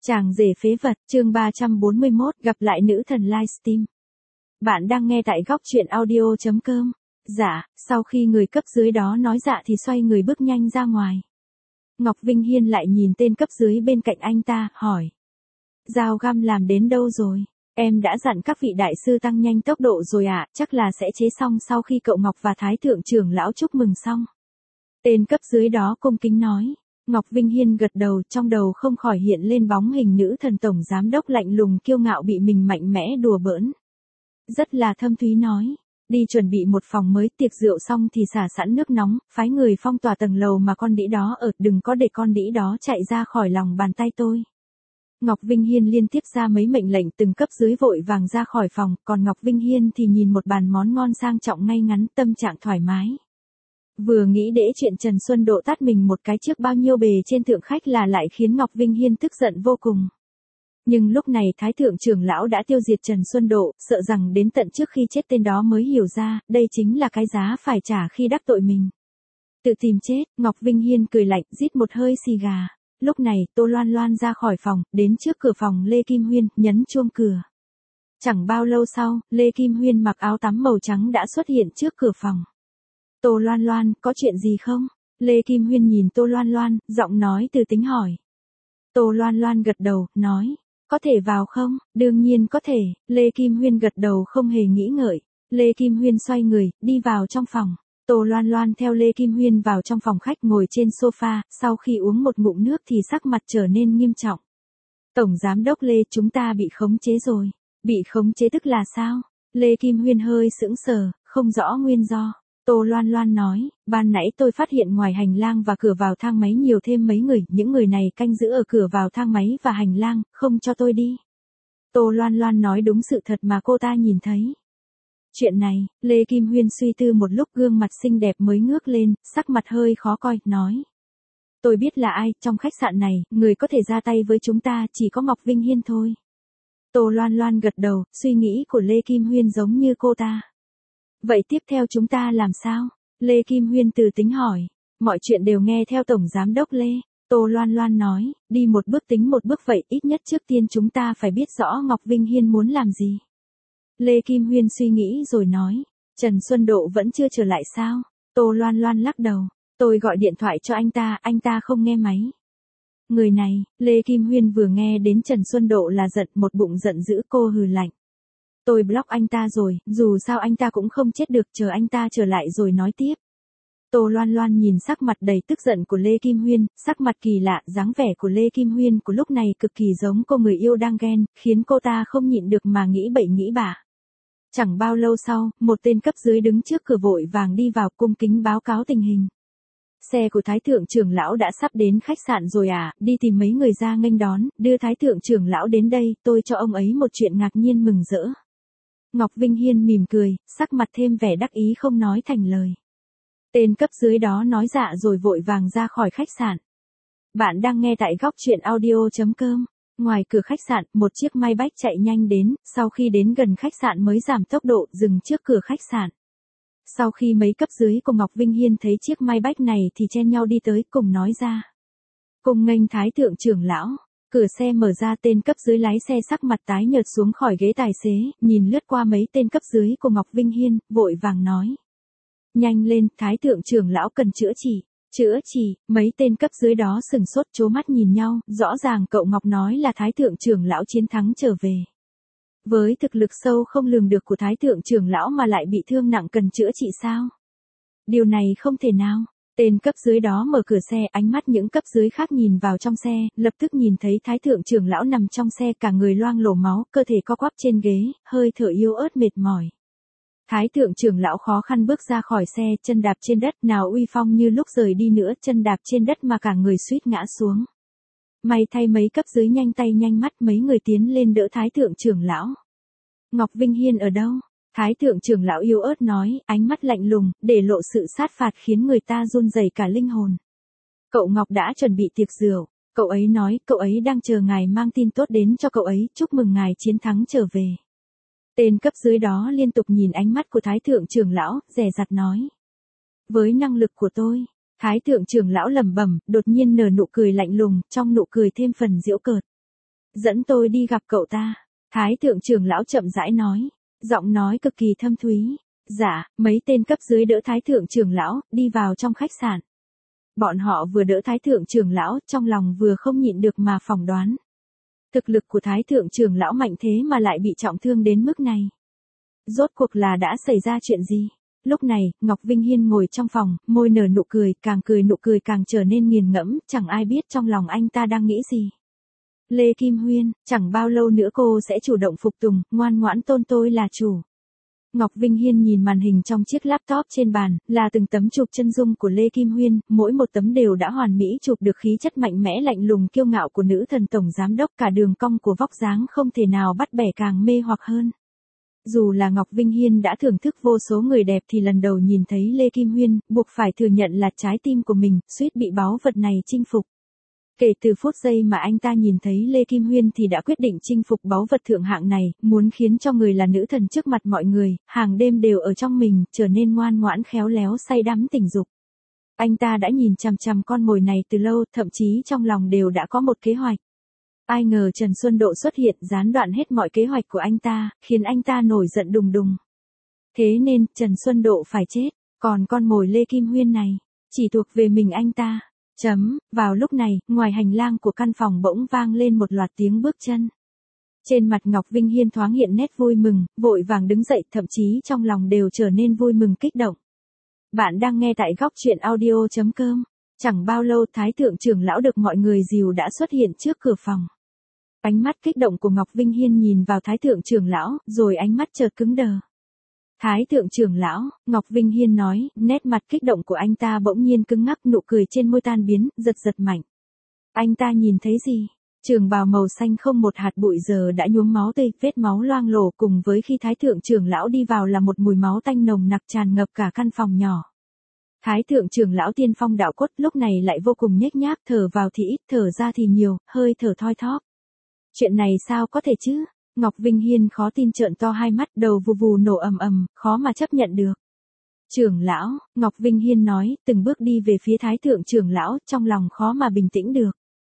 Chàng rể phế vật, chương 341, gặp lại nữ thần livestream. Bạn đang nghe tại góc truyện audio.com. Dạ, sau khi người cấp dưới đó nói dạ thì xoay người bước nhanh ra ngoài. Ngọc Vinh Hiên lại nhìn tên cấp dưới bên cạnh anh ta, hỏi. Dao găm làm đến đâu rồi? Em đã dặn các vị đại sư tăng nhanh tốc độ rồi ạ, chắc là sẽ chế xong sau khi cậu Ngọc và Thái thượng trưởng lão chúc mừng xong. Tên cấp dưới đó cung kính nói. Ngọc Vinh Hiên gật đầu, trong đầu không khỏi hiện lên bóng hình nữ thần tổng giám đốc lạnh lùng kiêu ngạo bị mình mạnh mẽ đùa bỡn. Rất là thâm thúy nói, đi chuẩn bị một phòng mới, tiệc rượu xong thì xả sẵn nước nóng, phái người phong tỏa tầng lầu mà con đĩ đó ở, đừng có để con đĩ đó chạy ra khỏi lòng bàn tay tôi. Ngọc Vinh Hiên liên tiếp ra mấy mệnh lệnh, từng cấp dưới vội vàng ra khỏi phòng, còn Ngọc Vinh Hiên thì nhìn một bàn món ngon sang trọng ngay ngắn, tâm trạng thoải mái. Vừa nghĩ đến chuyện Trần Xuân Độ tát mình một cái trước bao nhiêu bề trên thượng khách là lại khiến Ngọc Vinh Hiên tức giận vô cùng. Nhưng lúc này Thái thượng trưởng lão đã tiêu diệt Trần Xuân Độ, sợ rằng đến tận trước khi chết tên đó mới hiểu ra, đây chính là cái giá phải trả khi đắc tội mình. Tự tìm chết, Ngọc Vinh Hiên cười lạnh, rít một hơi xì gà. Lúc này, Tô Loan Loan ra khỏi phòng, đến trước cửa phòng Lê Kim Huyên, nhấn chuông cửa. Chẳng bao lâu sau, Lê Kim Huyên mặc áo tắm màu trắng đã xuất hiện trước cửa phòng. Tô Loan Loan, có chuyện gì không? Lê Kim Huyên nhìn Tô Loan Loan, giọng nói từ tính hỏi. Tô Loan Loan gật đầu, nói, có thể vào không? Đương nhiên có thể. Lê Kim Huyên gật đầu không hề nghĩ ngợi. Lê Kim Huyên xoay người, đi vào trong phòng. Tô Loan Loan theo Lê Kim Huyên vào trong phòng khách, ngồi trên sofa, sau khi uống một ngụm nước thì sắc mặt trở nên nghiêm trọng. Tổng giám đốc Lê, chúng ta bị khống chế rồi. Bị khống chế tức là sao? Lê Kim Huyên hơi sững sờ, không rõ nguyên do. Tô Loan Loan nói, ban nãy tôi phát hiện ngoài hành lang và cửa vào thang máy nhiều thêm mấy người, những người này canh giữ ở cửa vào thang máy và hành lang, không cho tôi đi. Tô Loan Loan nói đúng sự thật mà cô ta nhìn thấy. Chuyện này, Lê Kim Huyên suy tư một lúc, gương mặt xinh đẹp mới ngước lên, sắc mặt hơi khó coi, nói. Tôi biết là ai, trong khách sạn này, người có thể ra tay với chúng ta chỉ có Ngọc Vinh Hiên thôi. Tô Loan Loan gật đầu, suy nghĩ của Lê Kim Huyên giống như cô ta. Vậy tiếp theo chúng ta làm sao? Lê Kim Huyên từ tính hỏi. Mọi chuyện đều nghe theo Tổng Giám đốc Lê. Tô Loan Loan nói, đi một bước tính một bước vậy, ít nhất trước tiên chúng ta phải biết rõ Ngọc Vinh Hiên muốn làm gì. Lê Kim Huyên suy nghĩ rồi nói, Trần Xuân Độ vẫn chưa trở lại sao? Tô Loan Loan lắc đầu, tôi gọi điện thoại cho anh ta không nghe máy. Người này, Lê Kim Huyên vừa nghe đến Trần Xuân Độ là giận, một bụng giận dữ, cô hừ lạnh. Tôi block anh ta rồi, dù sao anh ta cũng không chết được, chờ anh ta trở lại rồi nói tiếp. Tô Loan Loan nhìn sắc mặt đầy tức giận của Lê Kim Huyên, sắc mặt kỳ lạ, dáng vẻ của Lê Kim Huyên của lúc này cực kỳ giống cô người yêu đang ghen, khiến cô ta không nhịn được mà nghĩ bậy nghĩ bạ. Chẳng bao lâu sau, một tên cấp dưới đứng trước cửa vội vàng đi vào, cung kính báo cáo tình hình. Xe của Thái thượng trưởng lão đã sắp đến khách sạn rồi à, đi tìm mấy người ra nghênh đón, đưa Thái thượng trưởng lão đến đây, tôi cho ông ấy một chuyện ngạc nhiên mừng rỡ. Ngọc Vinh Hiên mỉm cười, sắc mặt thêm vẻ đắc ý không nói thành lời. Tên cấp dưới đó nói dạ rồi vội vàng ra khỏi khách sạn. Bạn đang nghe tại góc truyện audio.com. Ngoài cửa khách sạn, một chiếc Maybach chạy nhanh đến, sau khi đến gần khách sạn mới giảm tốc độ, dừng trước cửa khách sạn. Sau khi mấy cấp dưới của Ngọc Vinh Hiên thấy chiếc Maybach này thì chen nhau đi tới, cùng nói ra. Cùng nghênh Thái thượng trưởng lão. Cửa xe mở ra, tên cấp dưới lái xe sắc mặt tái nhợt xuống khỏi ghế tài xế, nhìn lướt qua mấy tên cấp dưới của Ngọc Vinh Hiên, vội vàng nói. Nhanh lên, Thái thượng trưởng lão cần chữa trị. Chữa trị, mấy tên cấp dưới đó sừng sốt trố mắt nhìn nhau, rõ ràng cậu Ngọc nói là Thái thượng trưởng lão chiến thắng trở về. Với thực lực sâu không lường được của Thái thượng trưởng lão mà lại bị thương nặng cần chữa trị sao? Điều này không thể nào. Tên cấp dưới đó mở cửa xe, ánh mắt những cấp dưới khác nhìn vào trong xe, lập tức nhìn thấy Thái thượng trưởng lão nằm trong xe, cả người loang lổ máu, cơ thể co quắp trên ghế, hơi thở yếu ớt mệt mỏi. Thái thượng trưởng lão khó khăn bước ra khỏi xe, chân đạp trên đất, nào uy phong như lúc rời đi nữa, chân đạp trên đất mà cả người suýt ngã xuống. May thay mấy cấp dưới nhanh tay nhanh mắt, mấy người tiến lên đỡ Thái thượng trưởng lão. Ngọc Vinh Hiên ở đâu? Thái thượng trưởng lão yếu ớt nói, ánh mắt lạnh lùng, để lộ sự sát phạt khiến người ta run rẩy cả linh hồn. Cậu Ngọc đã chuẩn bị tiệc rượu, cậu ấy nói, cậu ấy đang chờ ngài mang tin tốt đến cho cậu ấy, chúc mừng ngài chiến thắng trở về. Tên cấp dưới đó liên tục nhìn ánh mắt của Thái thượng trưởng lão, dè dặt nói. Với năng lực của tôi, Thái thượng trưởng lão lẩm bẩm, đột nhiên nở nụ cười lạnh lùng, trong nụ cười thêm phần giễu cợt. Dẫn tôi đi gặp cậu ta. Thái thượng trưởng lão chậm rãi nói. Giọng nói cực kỳ thâm thúy. Dạ, mấy tên cấp dưới đỡ thái thượng trưởng lão, đi vào trong khách sạn. Bọn họ vừa đỡ thái thượng trưởng lão, trong lòng vừa không nhịn được mà phỏng đoán. Thực lực của thái thượng trưởng lão mạnh thế mà lại bị trọng thương đến mức này. Rốt cuộc là đã xảy ra chuyện gì? Lúc này, Ngọc Vinh Hiên ngồi trong phòng, môi nở nụ cười nụ cười càng trở nên nghiền ngẫm, chẳng ai biết trong lòng anh ta đang nghĩ gì. Lê Kim Huyên, chẳng bao lâu nữa cô sẽ chủ động phục tùng, ngoan ngoãn tôn tôi là chủ. Ngọc Vinh Hiên nhìn màn hình trong chiếc laptop trên bàn, là từng tấm chụp chân dung của Lê Kim Huyên, mỗi một tấm đều đã hoàn mỹ chụp được khí chất mạnh mẽ lạnh lùng kiêu ngạo của nữ thần tổng giám đốc, cả đường cong của vóc dáng không thể nào bắt bẻ càng mê hoặc hơn. Dù là Ngọc Vinh Hiên đã thưởng thức vô số người đẹp thì lần đầu nhìn thấy Lê Kim Huyên, buộc phải thừa nhận là trái tim của mình, suýt bị báu vật này chinh phục. Kể từ phút giây mà anh ta nhìn thấy Lê Kim Huyên thì đã quyết định chinh phục báu vật thượng hạng này, muốn khiến cho người là nữ thần trước mặt mọi người, hàng đêm đều ở trong mình, trở nên ngoan ngoãn khéo léo say đắm tình dục. Anh ta đã nhìn chằm chằm con mồi này từ lâu, thậm chí trong lòng đều đã có một kế hoạch. Ai ngờ Trần Xuân Độ xuất hiện gián đoạn hết mọi kế hoạch của anh ta, khiến anh ta nổi giận đùng đùng. Thế nên, Trần Xuân Độ phải chết, còn con mồi Lê Kim Huyên này, chỉ thuộc về mình anh ta. Vào lúc này, ngoài hành lang của căn phòng bỗng vang lên một loạt tiếng bước chân. Trên mặt Ngọc Vinh Hiên thoáng hiện nét vui mừng, vội vàng đứng dậy, thậm chí trong lòng đều trở nên vui mừng kích động. Bạn đang nghe tại góc truyện audio.com. Chẳng bao lâu Thái thượng trưởng lão được mọi người dìu đã xuất hiện trước cửa phòng. Ánh mắt kích động của Ngọc Vinh Hiên nhìn vào Thái thượng trưởng lão, rồi ánh mắt chợt cứng đờ. Thái thượng trưởng lão, Ngọc Vinh Hiên nói, nét mặt kích động của anh ta bỗng nhiên cứng ngắc, nụ cười trên môi tan biến, giật mạnh. Anh ta nhìn thấy gì? Trường bào màu xanh không một hạt bụi giờ đã nhuốm máu tươi, vết máu loang lổ, cùng với khi Thái thượng trưởng lão đi vào là một mùi máu tanh nồng nặc tràn ngập cả căn phòng nhỏ. Thái thượng trưởng lão tiên phong đạo cốt lúc này lại vô cùng nhếch nhác, thở vào thì ít, thở ra thì nhiều, hơi thở thoi thóp. Chuyện này sao có thể chứ? Ngọc Vinh Hiên khó tin trợn to hai mắt, đầu vù vù nổ ầm ầm, khó mà chấp nhận được. Trưởng lão, Ngọc Vinh Hiên nói, từng bước đi về phía Thái thượng trưởng lão, trong lòng khó mà bình tĩnh được.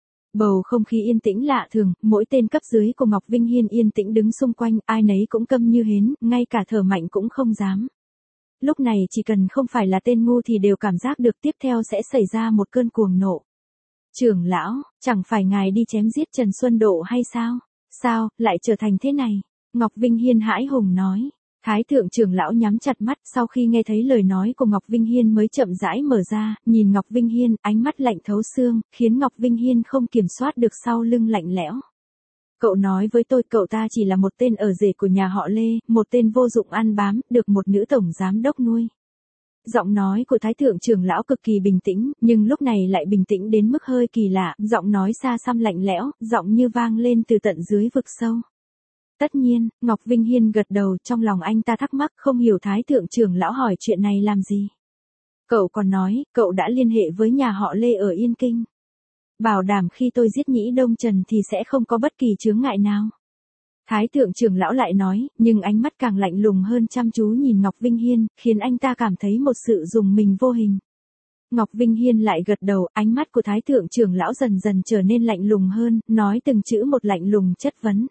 Bầu không khí yên tĩnh lạ thường, mỗi tên cấp dưới của Ngọc Vinh Hiên yên tĩnh đứng xung quanh, ai nấy cũng câm như hến, ngay cả thở mạnh cũng không dám. Lúc này chỉ cần không phải là tên ngu thì đều cảm giác được tiếp theo sẽ xảy ra một cơn cuồng nộ. Trưởng lão, chẳng phải ngài đi chém giết Trần Xuân Độ hay sao? Sao, lại trở thành thế này? Ngọc Vinh Hiên hãi hùng nói. Thái thượng trưởng lão nhắm chặt mắt, sau khi nghe thấy lời nói của Ngọc Vinh Hiên mới chậm rãi mở ra, nhìn Ngọc Vinh Hiên, ánh mắt lạnh thấu xương, khiến Ngọc Vinh Hiên không kiểm soát được sau lưng lạnh lẽo. Cậu nói với tôi cậu ta chỉ là một tên ở rể của nhà họ Lê, một tên vô dụng ăn bám, được một nữ tổng giám đốc nuôi. Giọng nói của Thái thượng trưởng lão cực kỳ bình tĩnh, nhưng lúc này lại bình tĩnh đến mức hơi kỳ lạ, giọng nói xa xăm lạnh lẽo, giọng như vang lên từ tận dưới vực sâu. Tất nhiên, Ngọc Vinh Hiên gật đầu, trong lòng anh ta thắc mắc không hiểu Thái thượng trưởng lão hỏi chuyện này làm gì. Cậu còn nói, cậu đã liên hệ với nhà họ Lê ở Yên Kinh. Bảo đảm khi tôi giết Nhĩ Đông Trần thì sẽ không có bất kỳ chướng ngại nào. Thái thượng trưởng lão lại nói, nhưng ánh mắt càng lạnh lùng hơn, chăm chú nhìn Ngọc Vinh Hiên, khiến anh ta cảm thấy một sự rùng mình vô hình. Ngọc Vinh Hiên lại gật đầu, ánh mắt của Thái thượng trưởng lão dần dần trở nên lạnh lùng hơn, nói từng chữ một lạnh lùng chất vấn.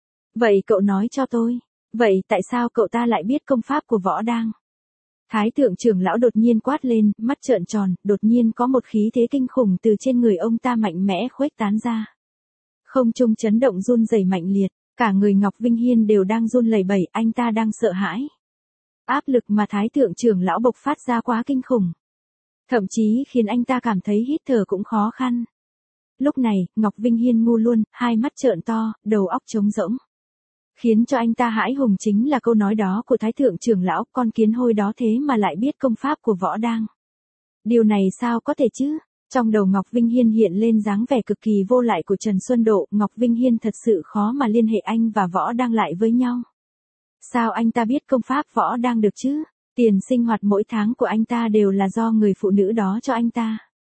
Vậy cậu nói cho tôi, vậy tại sao cậu ta lại biết công pháp của Võ Đang? Thái thượng trưởng lão đột nhiên quát lên, mắt trợn tròn, đột nhiên có một khí thế kinh khủng từ trên người ông ta mạnh mẽ khuếch tán ra. Không trung chấn động run rẩy mạnh liệt, cả người Ngọc Vinh Hiên đều đang run lẩy bẩy, anh ta đang sợ hãi. Áp lực mà Thái thượng trưởng lão bộc phát ra quá kinh khủng. Thậm chí khiến anh ta cảm thấy hít thở cũng khó khăn. Lúc này, Ngọc Vinh Hiên ngu luôn, hai mắt trợn to, đầu óc trống rỗng. Khiến cho anh ta hãi hùng chính là câu nói đó của Thái thượng trưởng lão, con kiến hôi đó thế mà lại biết công pháp của Võ Đang. Điều này sao có thể chứ? Trong đầu Ngọc Vinh Hiên hiện lên dáng vẻ cực kỳ vô lại của Trần Xuân Độ, Ngọc Vinh Hiên thật sự khó mà liên hệ anh và Võ Đang lại với nhau. Sao anh ta biết công pháp Võ Đang được chứ? Tiền sinh hoạt mỗi tháng của anh ta đều là do người phụ nữ đó cho anh ta.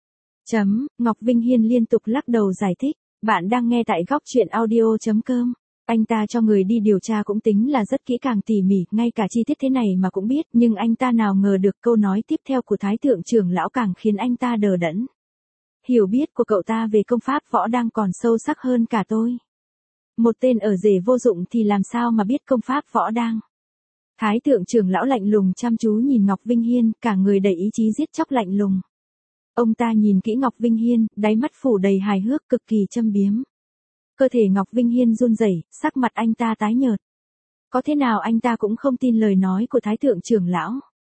Ngọc Vinh Hiên liên tục lắc đầu giải thích, bạn đang nghe tại góc truyện audio.com. Anh ta cho người đi điều tra cũng tính là rất kỹ càng tỉ mỉ, ngay cả chi tiết thế này mà cũng biết, nhưng anh ta nào ngờ được câu nói tiếp theo của Thái thượng trưởng lão càng khiến anh ta đờ đẫn. Hiểu biết của cậu ta về công pháp Võ Đang còn sâu sắc hơn cả tôi. Một tên ở rể vô dụng thì làm sao mà biết công pháp võ đang. Thái thượng trưởng lão lạnh lùng chăm chú nhìn Ngọc Vinh Hiên, cả người đầy ý chí giết chóc lạnh lùng. Ông ta nhìn kỹ Ngọc Vinh Hiên, đáy mắt phủ đầy hài hước cực kỳ châm biếm. Cơ thể Ngọc Vinh Hiên run rẩy, sắc mặt anh ta tái nhợt. Có thế nào anh ta cũng không tin lời nói của Thái thượng trưởng lão.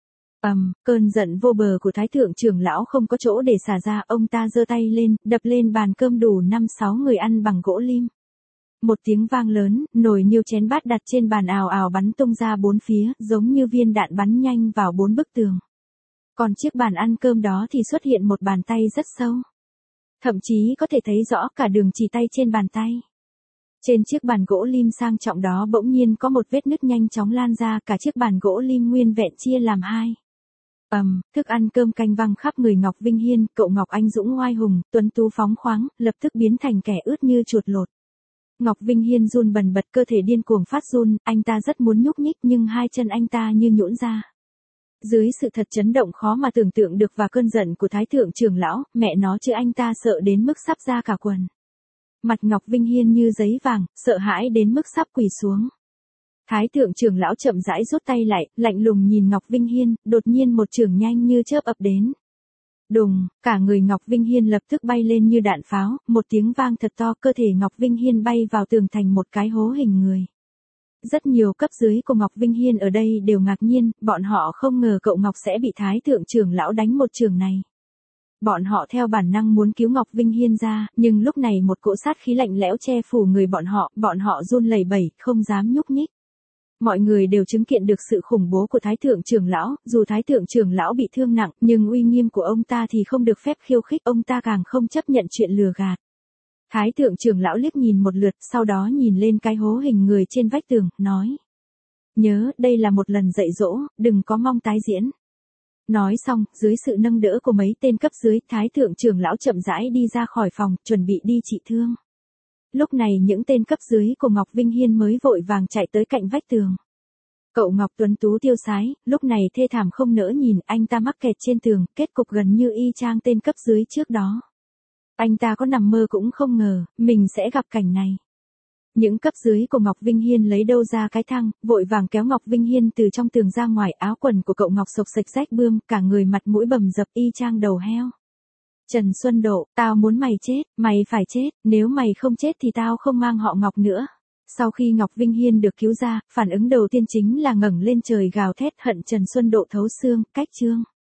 Cơn giận vô bờ của Thái thượng trưởng lão không có chỗ để xả ra, ông ta giơ tay lên, đập lên bàn cơm đủ 5-6 người ăn bằng gỗ lim. Một tiếng vang lớn, nồi niêu chén bát đặt trên bàn ào ào bắn tung ra bốn phía, giống như viên đạn bắn nhanh vào 4 bức tường. Còn chiếc bàn ăn cơm đó thì xuất hiện một bàn tay rất sâu. Thậm chí có thể thấy rõ cả đường chỉ tay trên bàn tay. Trên chiếc bàn gỗ lim sang trọng đó bỗng nhiên có một vết nứt nhanh chóng lan ra, cả chiếc bàn gỗ lim nguyên vẹn chia làm hai. Thức ăn cơm canh văng khắp người Ngọc Vinh Hiên, cậu Ngọc anh dũng oai hùng, tuấn tú phóng khoáng, lập tức biến thành kẻ ướt như chuột lột. Ngọc Vinh Hiên run bần bật, cơ thể điên cuồng phát run, anh ta rất muốn nhúc nhích nhưng hai chân anh ta như nhũn ra. Dưới sự thật chấn động khó mà tưởng tượng được và cơn giận của Thái thượng trưởng lão, mẹ nó chứ anh ta sợ đến mức sắp ra cả quần. Mặt Ngọc Vinh Hiên như giấy vàng, sợ hãi đến mức sắp quỳ xuống. Thái thượng trưởng lão chậm rãi rút tay lại, lạnh lùng nhìn Ngọc Vinh Hiên, đột nhiên một chưởng nhanh như chớp ập đến. Đùng, cả người Ngọc Vinh Hiên lập tức bay lên như đạn pháo, một tiếng vang thật to, cơ thể Ngọc Vinh Hiên bay vào tường thành một cái hố hình người. Rất nhiều cấp dưới của Ngọc Vinh Hiên ở đây đều ngạc nhiên, bọn họ không ngờ cậu Ngọc sẽ bị Thái thượng trưởng lão đánh một chưởng này. Bọn họ theo bản năng muốn cứu Ngọc Vinh Hiên ra, nhưng lúc này một cỗ sát khí lạnh lẽo che phủ người bọn họ run lẩy bẩy, không dám nhúc nhích. Mọi người đều chứng kiến được sự khủng bố của Thái thượng trưởng lão, dù Thái thượng trưởng lão bị thương nặng, nhưng uy nghiêm của ông ta thì không được phép khiêu khích, ông ta càng không chấp nhận chuyện lừa gạt. Thái thượng trưởng lão liếc nhìn một lượt, sau đó nhìn lên cái hố hình người trên vách tường, nói: "Nhớ, đây là một lần dạy dỗ, đừng có mong tái diễn." Nói xong, dưới sự nâng đỡ của mấy tên cấp dưới, Thái thượng trưởng lão chậm rãi đi ra khỏi phòng, chuẩn bị đi trị thương. Lúc này những tên cấp dưới của Ngọc Vinh Hiên mới vội vàng chạy tới cạnh vách tường. Cậu Ngọc tuấn tú tiêu sái, lúc này thê thảm không nỡ nhìn, anh ta mắc kẹt trên tường, kết cục gần như y chang tên cấp dưới trước đó. Anh ta có nằm mơ cũng không ngờ, mình sẽ gặp cảnh này. Những cấp dưới của Ngọc Vinh Hiên lấy đâu ra cái thang, vội vàng kéo Ngọc Vinh Hiên từ trong tường ra ngoài, áo quần của cậu Ngọc xộc xệch rách bươm, cả người mặt mũi bầm dập y chang đầu heo. Trần Xuân Độ, tao muốn mày chết, mày phải chết, nếu mày không chết thì tao không mang họ Ngọc nữa. Sau khi Ngọc Vinh Hiên được cứu ra, phản ứng đầu tiên chính là ngẩng lên trời gào thét hận Trần Xuân Độ thấu xương, cách chương.